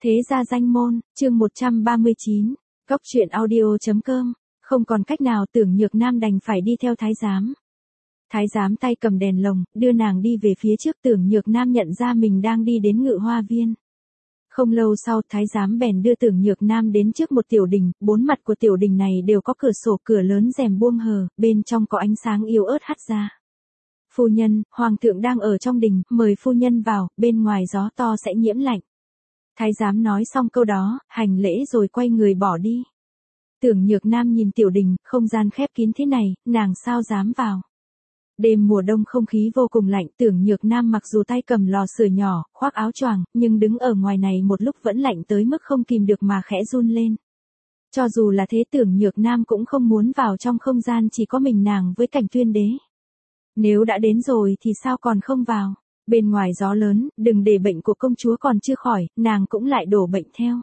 Thế gia danh môn, chương 139, Góc truyện audio.com, không còn cách nào Tưởng Nhược Nam đành phải đi theo thái giám. Thái giám tay cầm đèn lồng, đưa nàng đi về phía trước. Tưởng Nhược Nam nhận ra mình đang đi đến Ngự Hoa Viên. Không lâu sau, thái giám bèn đưa Tưởng Nhược Nam đến trước một tiểu đình, bốn mặt của tiểu đình này đều có cửa sổ, cửa lớn rèm buông hờ, bên trong có ánh sáng yếu ớt hắt ra. Phu nhân, hoàng thượng đang ở trong đình, mời phu nhân vào, bên ngoài gió to sẽ nhiễm lạnh. Thái giám nói xong câu đó, hành lễ rồi quay người bỏ đi. Tưởng Nhược Nam nhìn tiểu đình, không gian khép kín thế này, nàng sao dám vào. Đêm mùa đông không khí vô cùng lạnh, Tưởng Nhược Nam mặc dù tay cầm lò sưởi nhỏ, khoác áo choàng, nhưng đứng ở ngoài này một lúc vẫn lạnh tới mức không kìm được mà khẽ run lên. Cho dù là thế, Tưởng Nhược Nam cũng không muốn vào trong không gian chỉ có mình nàng với Cảnh Tuyên Đế. Nếu đã đến rồi thì sao còn không vào? Bên ngoài gió lớn, đừng để bệnh của công chúa còn chưa khỏi, nàng cũng lại đổ bệnh theo.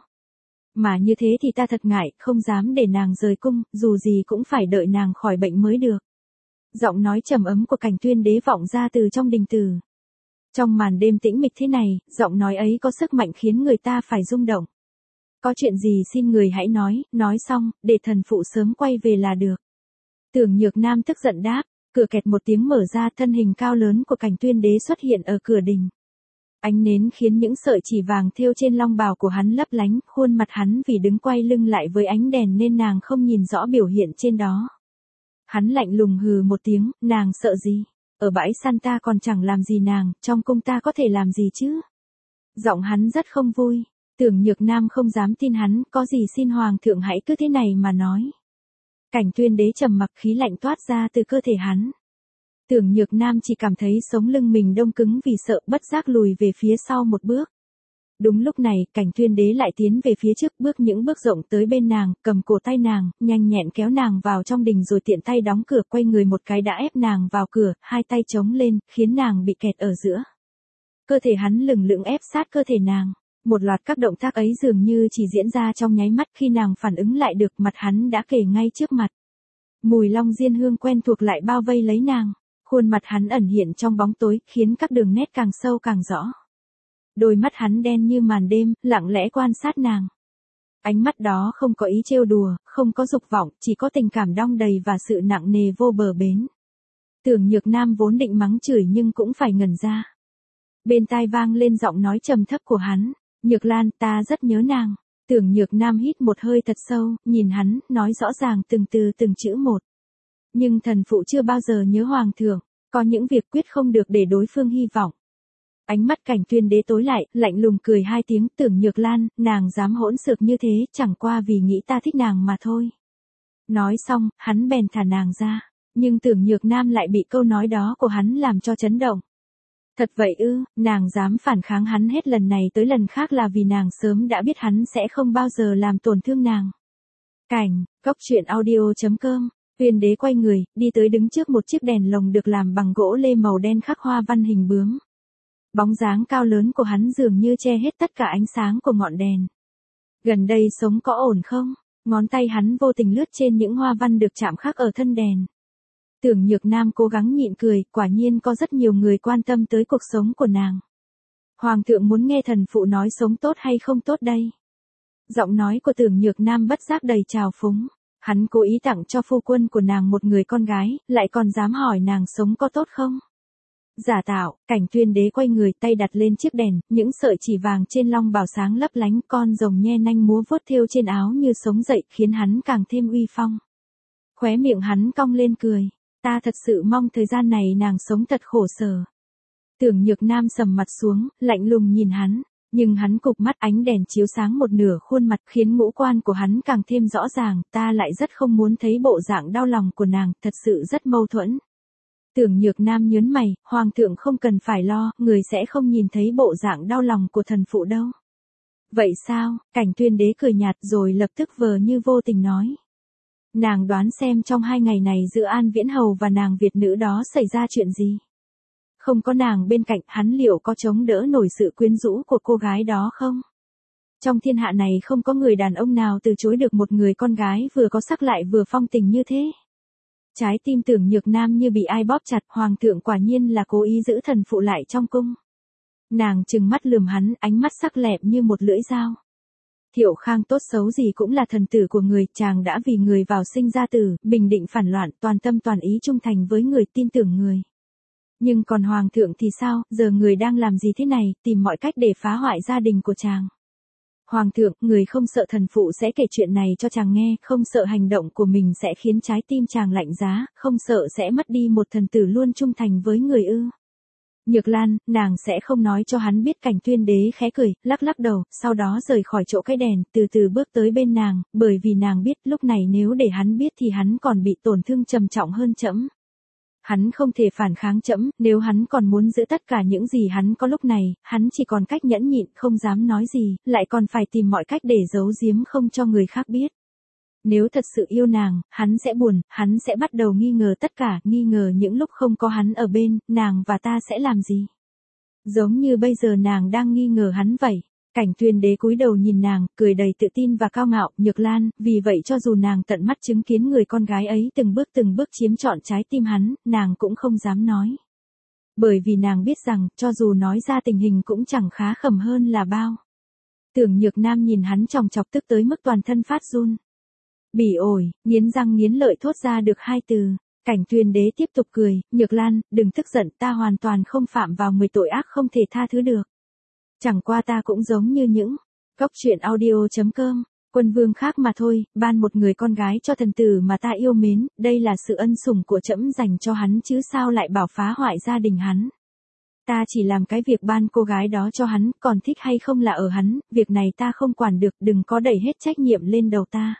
Mà như thế thì ta thật ngại, không dám để nàng rời cung, dù gì cũng phải đợi nàng khỏi bệnh mới được. Giọng nói trầm ấm của Cảnh Tuyên Đế vọng ra từ trong đình tử. Trong màn đêm tĩnh mịch thế này, giọng nói ấy có sức mạnh khiến người ta phải rung động. Có chuyện gì xin người hãy nói xong, để thần phụ sớm quay về là được. Tưởng Nhược Nam tức giận đáp. Cửa kẹt một tiếng mở ra, thân hình cao lớn của Cảnh Tuyên Đế xuất hiện ở cửa đình. Ánh nến khiến những sợi chỉ vàng thêu trên long bào của hắn lấp lánh, khuôn mặt hắn vì đứng quay lưng lại với ánh đèn nên nàng không nhìn rõ biểu hiện trên đó. Hắn lạnh lùng hừ một tiếng, nàng sợ gì? Ở bãi săn ta còn chẳng làm gì nàng, trong cung ta có thể làm gì chứ? Giọng hắn rất không vui. Tưởng Nhược Nam không dám tin hắn, có gì xin hoàng thượng hãy cứ thế này mà nói. Cảnh Tuyên Đế trầm mặc, khí lạnh toát ra từ cơ thể hắn. Tưởng Nhược Nam chỉ cảm thấy sống lưng mình đông cứng vì sợ, bất giác lùi về phía sau một bước. Đúng lúc này, Cảnh Tuyên Đế lại tiến về phía trước, bước những bước rộng tới bên nàng, cầm cổ tay nàng, nhanh nhẹn kéo nàng vào trong đình rồi tiện tay đóng cửa, quay người một cái đã ép nàng vào cửa, hai tay chống lên, khiến nàng bị kẹt ở giữa. Cơ thể hắn lừng lững ép sát cơ thể nàng. Một loạt các động tác ấy dường như chỉ diễn ra trong nháy mắt, khi nàng phản ứng lại được, mặt hắn đã kề ngay trước mặt. Mùi long diên hương quen thuộc lại bao vây lấy nàng. Khuôn mặt hắn ẩn hiện trong bóng tối, khiến các đường nét càng sâu càng rõ. Đôi mắt hắn đen như màn đêm, lặng lẽ quan sát nàng. Ánh mắt đó không có ý trêu đùa, không có dục vọng, chỉ có tình cảm đong đầy và sự nặng nề vô bờ bến. Tưởng Nhược Nam vốn định mắng chửi nhưng cũng phải ngẩn ra. Bên tai vang lên giọng nói trầm thấp của hắn. Nhược Lan, ta rất nhớ nàng. Tưởng Nhược Nam hít một hơi thật sâu, nhìn hắn, nói rõ ràng từng từ từng chữ một. Nhưng thần phụ chưa bao giờ nhớ hoàng thượng, có những việc quyết không được để đối phương hy vọng. Ánh mắt Cảnh Tuyên Đế tối lại, lạnh lùng cười hai tiếng. Tưởng Nhược Lan, nàng dám hỗn xược như thế, chẳng qua vì nghĩ ta thích nàng mà thôi. Nói xong, hắn bèn thả nàng ra. Nhưng Tưởng Nhược Nam lại bị câu nói đó của hắn làm cho chấn động. Thật vậy ư? Nàng dám phản kháng hắn hết lần này tới lần khác là vì nàng sớm đã biết hắn sẽ không bao giờ làm tổn thương nàng. Cảnh, Góc truyện audio.com, Tuyên Đế quay người, đi tới đứng trước một chiếc đèn lồng được làm bằng gỗ lê màu đen khắc hoa văn hình bướm. Bóng dáng cao lớn của hắn dường như che hết tất cả ánh sáng của ngọn đèn. Gần đây sống có ổn không? Ngón tay hắn vô tình lướt trên những hoa văn được chạm khắc ở thân đèn. Tưởng Nhược Nam cố gắng nhịn cười, quả nhiên có rất nhiều người quan tâm tới cuộc sống của nàng. Hoàng thượng muốn nghe thần phụ nói sống tốt hay không tốt đây? Giọng nói của Tưởng Nhược Nam bất giác đầy trào phúng. Hắn cố ý tặng cho phu quân của nàng một người con gái, lại còn dám hỏi nàng sống có tốt không? Giả tạo. Cảnh Tuyên Đế quay người, tay đặt lên chiếc đèn, những sợi chỉ vàng trên long bào sáng lấp lánh, con rồng nhe nanh múa vuốt thêu trên áo như sống dậy, khiến hắn càng thêm uy phong. Khóe miệng hắn cong lên cười. Ta thật sự mong thời gian này nàng sống thật khổ sở. Tưởng Nhược Nam sầm mặt xuống, lạnh lùng nhìn hắn. Nhưng hắn cụp mắt, ánh đèn chiếu sáng một nửa khuôn mặt, khiến ngũ quan của hắn càng thêm rõ ràng. Ta lại rất không muốn thấy bộ dạng đau lòng của nàng, thật sự rất mâu thuẫn. Tưởng Nhược Nam nhớn mày, hoàng thượng không cần phải lo, người sẽ không nhìn thấy bộ dạng đau lòng của thần phụ đâu. Vậy sao? Cảnh Tuyên Đế cười nhạt rồi lập tức vờ như vô tình nói. Nàng đoán xem trong 2 ngày này giữa An Viễn Hầu và nàng Việt nữ đó xảy ra chuyện gì? Không có nàng bên cạnh, hắn liệu có chống đỡ nổi sự quyến rũ của cô gái đó không? Trong thiên hạ này không có người đàn ông nào từ chối được một người con gái vừa có sắc lại vừa phong tình như thế. Trái tim Tưởng Nhược Nam như bị ai bóp chặt, hoàng thượng quả nhiên là cố ý giữ thần phụ lại trong cung. Nàng trừng mắt lườm hắn, ánh mắt sắc lẹm như một lưỡi dao. Thiệu Khang tốt xấu gì cũng là thần tử của người, chàng đã vì người vào sinh ra tử, bình định phản loạn, toàn tâm toàn ý trung thành với người, tin tưởng người. Nhưng còn hoàng thượng thì sao, giờ người đang làm gì thế này, tìm mọi cách để phá hoại gia đình của chàng. Hoàng thượng, người không sợ thần phụ sẽ kể chuyện này cho chàng nghe, không sợ hành động của mình sẽ khiến trái tim chàng lạnh giá, không sợ sẽ mất đi một thần tử luôn trung thành với người ư. Nhược Lan, nàng sẽ không nói cho hắn biết. Cảnh Tuyên Đế khẽ cười, lắc lắc đầu, sau đó rời khỏi chỗ cái đèn, từ từ bước tới bên nàng, bởi vì nàng biết lúc này nếu để hắn biết thì hắn còn bị tổn thương trầm trọng hơn trẫm. Hắn không thể phản kháng trẫm, nếu hắn còn muốn giữ tất cả những gì hắn có lúc này, hắn chỉ còn cách nhẫn nhịn, không dám nói gì, lại còn phải tìm mọi cách để giấu giếm không cho người khác biết. Nếu thật sự yêu nàng, hắn sẽ buồn, hắn sẽ bắt đầu nghi ngờ tất cả, nghi ngờ những lúc không có hắn ở bên, nàng và ta sẽ làm gì. Giống như bây giờ nàng đang nghi ngờ hắn vậy. Cảnh Tuyên Đế cúi đầu nhìn nàng, cười đầy tự tin và cao ngạo, Nhược Lan, vì vậy cho dù nàng tận mắt chứng kiến người con gái ấy từng bước chiếm trọn trái tim hắn, nàng cũng không dám nói. Bởi vì nàng biết rằng, cho dù nói ra tình hình cũng chẳng khá khẩm hơn là bao. Tưởng Nhược Nam nhìn hắn chòng chọc tức tới mức toàn thân phát run. Bỉ ổi, nghiến răng nghiến lợi thốt ra được 2 từ. Cảnh Tuyên Đế tiếp tục cười, Nhược Lan, đừng tức giận, ta hoàn toàn không phạm vào 10 tội ác không thể tha thứ được. Chẳng qua ta cũng giống như những góc truyện audio.com, quân vương khác mà thôi, ban một người con gái cho thần tử mà ta yêu mến, đây là sự ân sủng của trẫm dành cho hắn chứ sao lại bảo phá hoại gia đình hắn. Ta chỉ làm cái việc ban cô gái đó cho hắn, còn thích hay không là ở hắn, việc này ta không quản được, đừng có đẩy hết trách nhiệm lên đầu ta.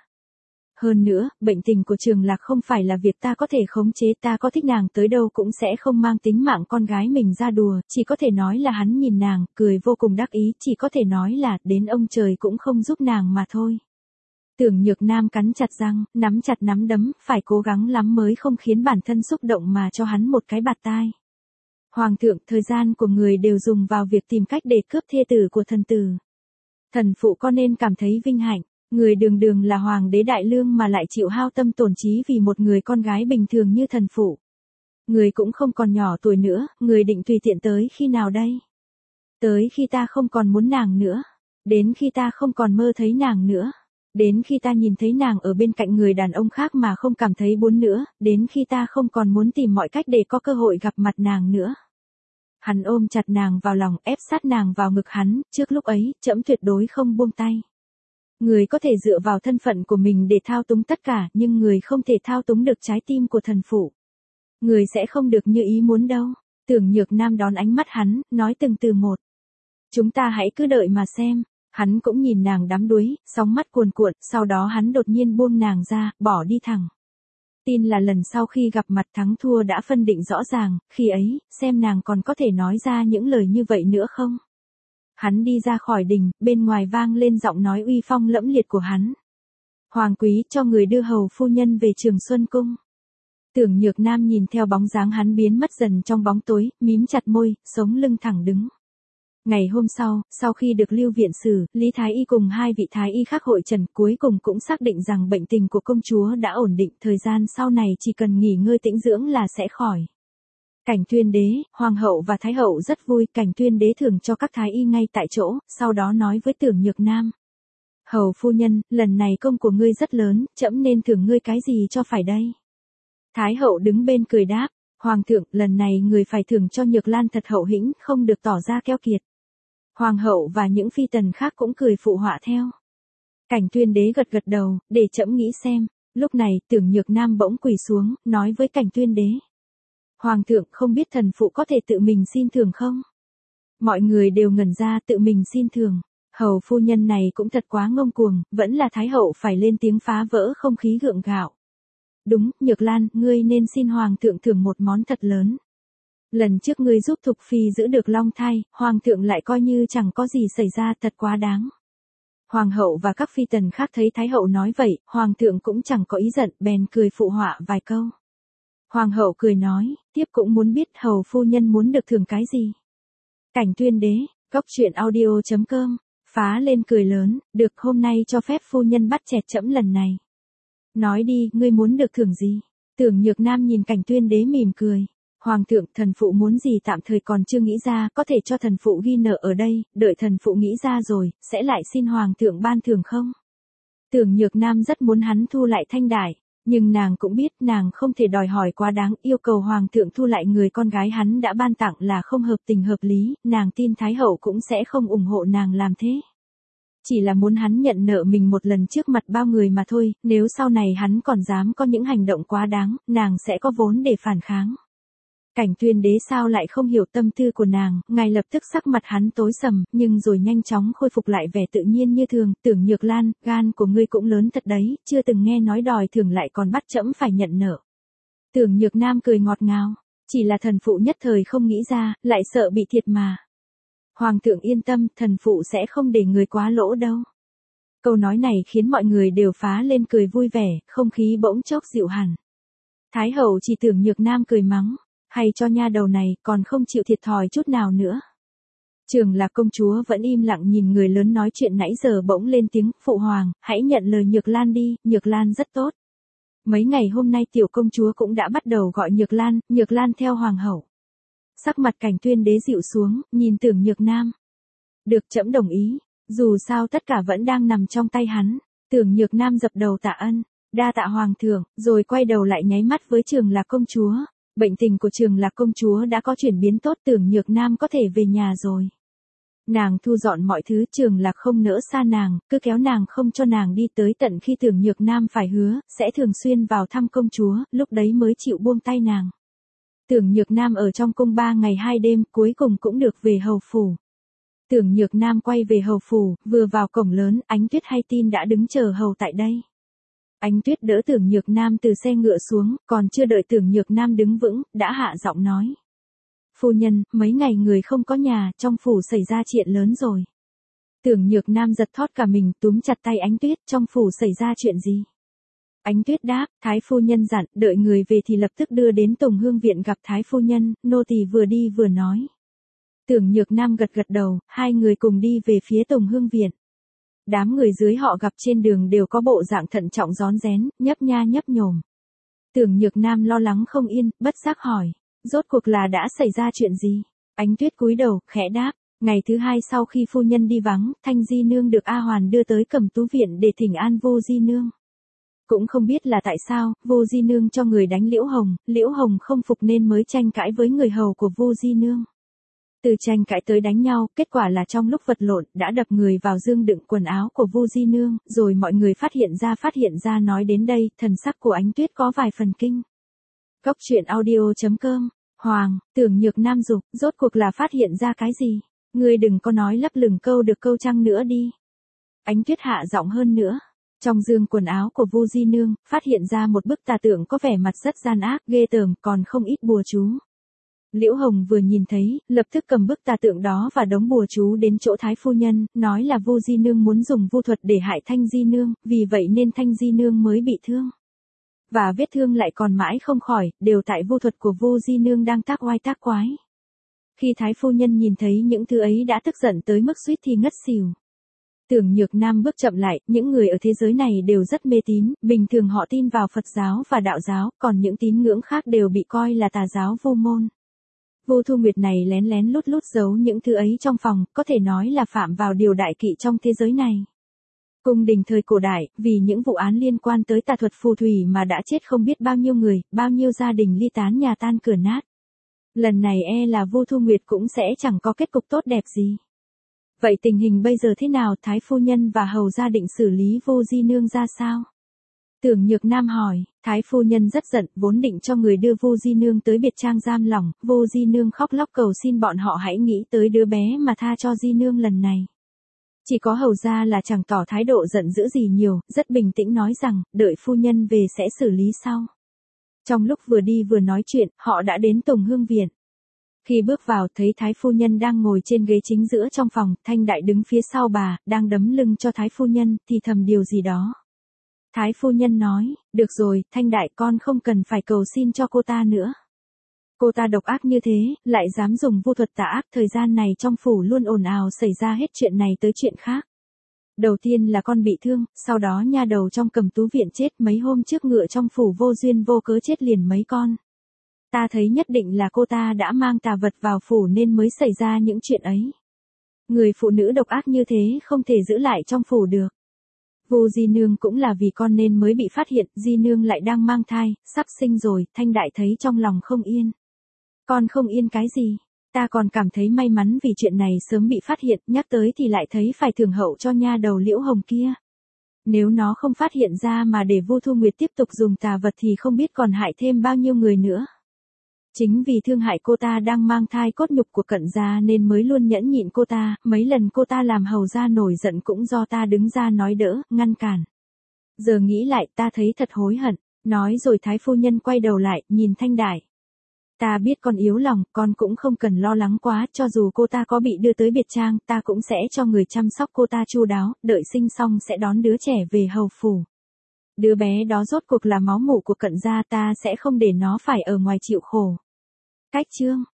Hơn nữa, bệnh tình của Trường Lạc không phải là việc ta có thể khống chế, ta có thích nàng tới đâu cũng sẽ không mang tính mạng con gái mình ra đùa, chỉ có thể nói là hắn nhìn nàng, cười vô cùng đắc ý, chỉ có thể nói là, đến ông trời cũng không giúp nàng mà thôi. Tưởng Nhược Nam cắn chặt răng, nắm chặt nắm đấm, phải cố gắng lắm mới không khiến bản thân xúc động mà cho hắn một cái bạt tai. Hoàng thượng, thời gian của người đều dùng vào việc tìm cách để cướp thê tử của thần tử. Thần phụ có nên cảm thấy vinh hạnh. Người đường đường là hoàng đế đại lương mà lại chịu hao tâm tổn trí vì một người con gái bình thường như thần phụ. Người cũng không còn nhỏ tuổi nữa, người định tùy tiện tới khi nào đây? Tới khi ta không còn muốn nàng nữa. Đến khi ta không còn mơ thấy nàng nữa. Đến khi ta nhìn thấy nàng ở bên cạnh người đàn ông khác mà không cảm thấy buồn nữa. Đến khi ta không còn muốn tìm mọi cách để có cơ hội gặp mặt nàng nữa. Hắn ôm chặt nàng vào lòng, ép sát nàng vào ngực hắn, trước lúc ấy, trẫm tuyệt đối không buông tay. Người có thể dựa vào thân phận của mình để thao túng tất cả, nhưng người không thể thao túng được trái tim của thần phụ. Người sẽ không được như ý muốn đâu. Tưởng Nhược Nam đón ánh mắt hắn, nói từng từ một. Chúng ta hãy cứ đợi mà xem. Hắn cũng nhìn nàng đắm đuối, sóng mắt cuồn cuộn, sau đó hắn đột nhiên buông nàng ra, bỏ đi thẳng. Tin là lần sau khi gặp mặt thắng thua đã phân định rõ ràng, khi ấy, xem nàng còn có thể nói ra những lời như vậy nữa không? Hắn đi ra khỏi đình, bên ngoài vang lên giọng nói uy phong lẫm liệt của hắn. Hoàng quý, cho người đưa hầu phu nhân về Trường Xuân Cung. Tưởng Nhược Nam nhìn theo bóng dáng hắn biến mất dần trong bóng tối, mím chặt môi, sống lưng thẳng đứng. Ngày hôm sau khi được Lưu viện sử, Lý Thái Y cùng 2 vị Thái Y khác hội trần, cuối cùng cũng xác định rằng bệnh tình của công chúa đã ổn định, thời gian sau này chỉ cần nghỉ ngơi tĩnh dưỡng là sẽ khỏi. Cảnh Tuyên Đế, Hoàng hậu và Thái hậu rất vui, Cảnh Tuyên Đế thưởng cho các Thái Y ngay tại chỗ, sau đó nói với Tưởng Nhược Nam. Hầu phu nhân, lần này công của ngươi rất lớn, trẫm nên thưởng ngươi cái gì cho phải đây? Thái hậu đứng bên cười đáp, Hoàng thượng, lần này người phải thưởng cho Nhược Lan thật hậu hĩnh, không được tỏ ra keo kiệt. Hoàng hậu và những phi tần khác cũng cười phụ họa theo. Cảnh Tuyên Đế gật gật đầu, để trẫm nghĩ xem. Lúc này, Tưởng Nhược Nam bỗng quỳ xuống, nói với Cảnh Tuyên Đế. Hoàng thượng, không biết thần phụ có thể tự mình xin thưởng không? Mọi người đều ngẩn ra, tự mình xin thưởng. Hầu phu nhân này cũng thật quá ngông cuồng, vẫn là Thái hậu phải lên tiếng phá vỡ không khí gượng gạo. Đúng, Nhược Lan, ngươi nên xin Hoàng thượng thưởng một món thật lớn. Lần trước ngươi giúp Thục Phi giữ được long thai, Hoàng thượng lại coi như chẳng có gì xảy ra, thật quá đáng. Hoàng hậu và các phi tần khác thấy Thái hậu nói vậy, Hoàng thượng cũng chẳng có ý giận, bèn cười phụ họa vài câu. Hoàng hậu cười nói, tiếp cũng muốn biết hầu phu nhân muốn được thưởng cái gì. Cảnh Tuyên Đế, góc truyện audio.com, phá lên cười lớn, được hôm nay cho phép phu nhân bắt chẹt trẫm lần này. Nói đi, ngươi muốn được thưởng gì? Tưởng Nhược Nam nhìn Cảnh Tuyên Đế mỉm cười. Hoàng thượng, thần phụ muốn gì tạm thời còn chưa nghĩ ra, có thể cho thần phụ ghi nợ ở đây, đợi thần phụ nghĩ ra rồi, sẽ lại xin hoàng thượng ban thưởng không? Tưởng Nhược Nam rất muốn hắn thu lại Thanh Đại, nhưng nàng cũng biết nàng không thể đòi hỏi quá đáng, yêu cầu hoàng thượng thu lại người con gái hắn đã ban tặng là không hợp tình hợp lý, nàng tin Thái hậu cũng sẽ không ủng hộ nàng làm thế. Chỉ là muốn hắn nhận nợ mình một lần trước mặt bao người mà thôi, nếu sau này hắn còn dám có những hành động quá đáng, nàng sẽ có vốn để phản kháng. Cảnh Tuyên đế sao lại không hiểu tâm tư của nàng, ngay lập tức sắc mặt hắn tối sầm, nhưng rồi nhanh chóng khôi phục lại vẻ tự nhiên như thường, Tưởng Nhược Lan, gan của ngươi cũng lớn thật đấy, chưa từng nghe nói đòi thưởng lại còn bắt trẫm phải nhận nợ. Tưởng Nhược Nam cười ngọt ngào, chỉ là thần phụ nhất thời không nghĩ ra, lại sợ bị thiệt mà. Hoàng thượng yên tâm, thần phụ sẽ không để người quá lỗ đâu. Câu nói này khiến mọi người đều phá lên cười vui vẻ, không khí bỗng chốc dịu hẳn. Thái hậu chỉ Tưởng Nhược Nam cười mắng, hay cho nha đầu này còn không chịu thiệt thòi chút nào nữa. Trường Lạc công chúa vẫn im lặng nhìn người lớn nói chuyện nãy giờ bỗng lên tiếng, phụ hoàng, hãy nhận lời Nhược Lan đi, Nhược Lan rất tốt. Mấy ngày hôm nay tiểu công chúa cũng đã bắt đầu gọi Nhược Lan theo hoàng hậu. Sắc mặt Cảnh Tuyên đế dịu xuống, nhìn Tưởng Nhược Nam. Được, trẫm đồng ý, dù sao tất cả vẫn đang nằm trong tay hắn. Tưởng Nhược Nam dập đầu tạ ân, đa tạ hoàng thượng, rồi quay đầu lại nháy mắt với Trường Lạc công chúa. Bệnh tình của Trường Lạc công chúa đã có chuyển biến tốt, Tưởng Nhược Nam có thể về nhà rồi. Nàng thu dọn mọi thứ, Trường Lạc không nỡ xa nàng, cứ kéo nàng không cho nàng đi tới tận khi Tưởng Nhược Nam phải hứa, sẽ thường xuyên vào thăm công chúa, lúc đấy mới chịu buông tay nàng. Tưởng Nhược Nam ở trong cung 3 ngày 2 đêm, cuối cùng cũng được về hầu phủ. Tưởng Nhược Nam quay về hầu phủ, vừa vào cổng lớn, Ánh Tuyết hay tin đã đứng chờ hầu tại đây. Ánh Tuyết đỡ Tưởng Nhược Nam từ xe ngựa xuống, còn chưa đợi Tưởng Nhược Nam đứng vững, đã hạ giọng nói. Phu nhân, mấy ngày người không có nhà, trong phủ xảy ra chuyện lớn rồi. Tưởng Nhược Nam giật thót cả mình, túm chặt tay Ánh Tuyết, trong phủ xảy ra chuyện gì? Ánh Tuyết đáp, Thái phu nhân dặn, đợi người về thì lập tức đưa đến Tùng Hương viện gặp Thái phu nhân, nô tỳ vừa đi vừa nói. Tưởng Nhược Nam gật gật đầu, hai người cùng đi về phía Tùng Hương viện. Đám người dưới họ gặp trên đường đều có bộ dạng thận trọng rón rén, nhấp nha nhấp nhổm. Tưởng Nhược Nam lo lắng không yên, bất giác hỏi, rốt cuộc là đã xảy ra chuyện gì? Ánh Tuyết cúi đầu, khẽ đáp, ngày thứ hai sau khi phu nhân đi vắng, Thanh Di Nương được A Hoàn đưa tới Cẩm Tú viện để thỉnh an Vô Di Nương. Cũng không biết là tại sao, Vô Di Nương cho người đánh Liễu Hồng không phục nên mới tranh cãi với người hầu của Vô Di Nương. Từ tranh cãi tới đánh nhau, kết quả là trong lúc vật lộn, đã đập người vào dương đựng quần áo của Vô Di Nương, rồi mọi người phát hiện ra nói đến đây, thần sắc của Ánh Tuyết có vài phần kinh. Góc truyện audio.com, Hoàng, Tưởng Nhược Nam dục, rốt cuộc là phát hiện ra cái gì? Ngươi đừng có nói lấp lửng câu được câu trăng nữa đi. Ánh Tuyết hạ giọng hơn nữa. Trong dương quần áo của Vô Di Nương, phát hiện ra một bức tà tượng có vẻ mặt rất gian ác, ghê tởm, còn không ít bùa chú. Liễu Hồng vừa nhìn thấy, lập tức cầm bức tà tượng đó và đống bùa chú đến chỗ Thái phu nhân, nói là Vô Di Nương muốn dùng vu thuật để hại Thanh Di Nương, vì vậy nên Thanh Di Nương mới bị thương. Và vết thương lại còn mãi không khỏi, đều tại vu thuật của Vô Di Nương đang tác oai tác quái. Khi Thái phu nhân nhìn thấy những thứ ấy đã tức giận tới mức suýt thì ngất xỉu. Tưởng Nhược Nam bước chậm lại, những người ở thế giới này đều rất mê tín, bình thường họ tin vào Phật giáo và đạo giáo, còn những tín ngưỡng khác đều bị coi là tà giáo vô môn. Vô Thu Nguyệt này lén lén lút lút giấu những thứ ấy trong phòng, có thể nói là phạm vào điều đại kỵ trong thế giới này. Cung đình thời cổ đại, vì những vụ án liên quan tới tà thuật phù thủy mà đã chết không biết bao nhiêu người, bao nhiêu gia đình ly tán nhà tan cửa nát. Lần này là Vô Thu Nguyệt cũng sẽ chẳng có kết cục tốt đẹp gì. Vậy tình hình bây giờ thế nào, Thái phu nhân và hầu gia định xử lý Vô Di Nương ra sao? Tưởng Nhược Nam hỏi, Thái phu nhân rất giận, vốn định cho người đưa Vô Di Nương tới biệt trang giam lỏng, Vô Di Nương khóc lóc cầu xin bọn họ hãy nghĩ tới đứa bé mà tha cho Di Nương lần này. Chỉ có hầu gia là chẳng tỏ thái độ giận dữ gì nhiều, rất bình tĩnh nói rằng, đợi phu nhân về sẽ xử lý sau. Trong lúc vừa đi vừa nói chuyện, họ đã đến Tùng Hương viện. Khi bước vào thấy Thái phu nhân đang ngồi trên ghế chính giữa trong phòng, Thanh Đại đứng phía sau bà, đang đấm lưng cho Thái phu nhân, thì thầm điều gì đó. Thái phu nhân nói, được rồi, Thanh Đại con không cần phải cầu xin cho cô ta nữa. Cô ta độc ác như thế, lại dám dùng vu thuật tà ác, thời gian này trong phủ luôn ồn ào xảy ra hết chuyện này tới chuyện khác. Đầu tiên là con bị thương, sau đó nha đầu trong Cẩm Tú viện chết, mấy hôm trước ngựa trong phủ vô duyên vô cớ chết liền mấy con. Ta thấy nhất định là cô ta đã mang tà vật vào phủ nên mới xảy ra những chuyện ấy. Người phụ nữ độc ác như thế không thể giữ lại trong phủ được. Vu Di Nương cũng là vì con nên mới bị phát hiện, Di Nương lại đang mang thai, sắp sinh rồi, Thanh Đại thấy trong lòng không yên. Con không yên cái gì? Ta còn cảm thấy may mắn vì chuyện này sớm bị phát hiện, nhắc tới thì lại thấy phải thưởng hậu cho nha đầu Liễu Hồng kia. Nếu nó không phát hiện ra mà để Vu Thu Nguyệt tiếp tục dùng tà vật thì không biết còn hại thêm bao nhiêu người nữa. Chính vì thương hại cô ta đang mang thai cốt nhục của Cận gia nên mới luôn nhẫn nhịn cô ta, mấy lần cô ta làm hầu gia nổi giận cũng do ta đứng ra nói đỡ, ngăn cản. Giờ nghĩ lại ta thấy thật hối hận, nói rồi Thái phu nhân quay đầu lại, nhìn Thanh Đại. Ta biết con yếu lòng, con cũng không cần lo lắng quá, cho dù cô ta có bị đưa tới biệt trang, ta cũng sẽ cho người chăm sóc cô ta chu đáo, đợi sinh xong sẽ đón đứa trẻ về hầu phủ. Đứa bé đó rốt cuộc là máu mủ của Cận gia, ta sẽ không để nó phải ở ngoài chịu khổ. Cách chương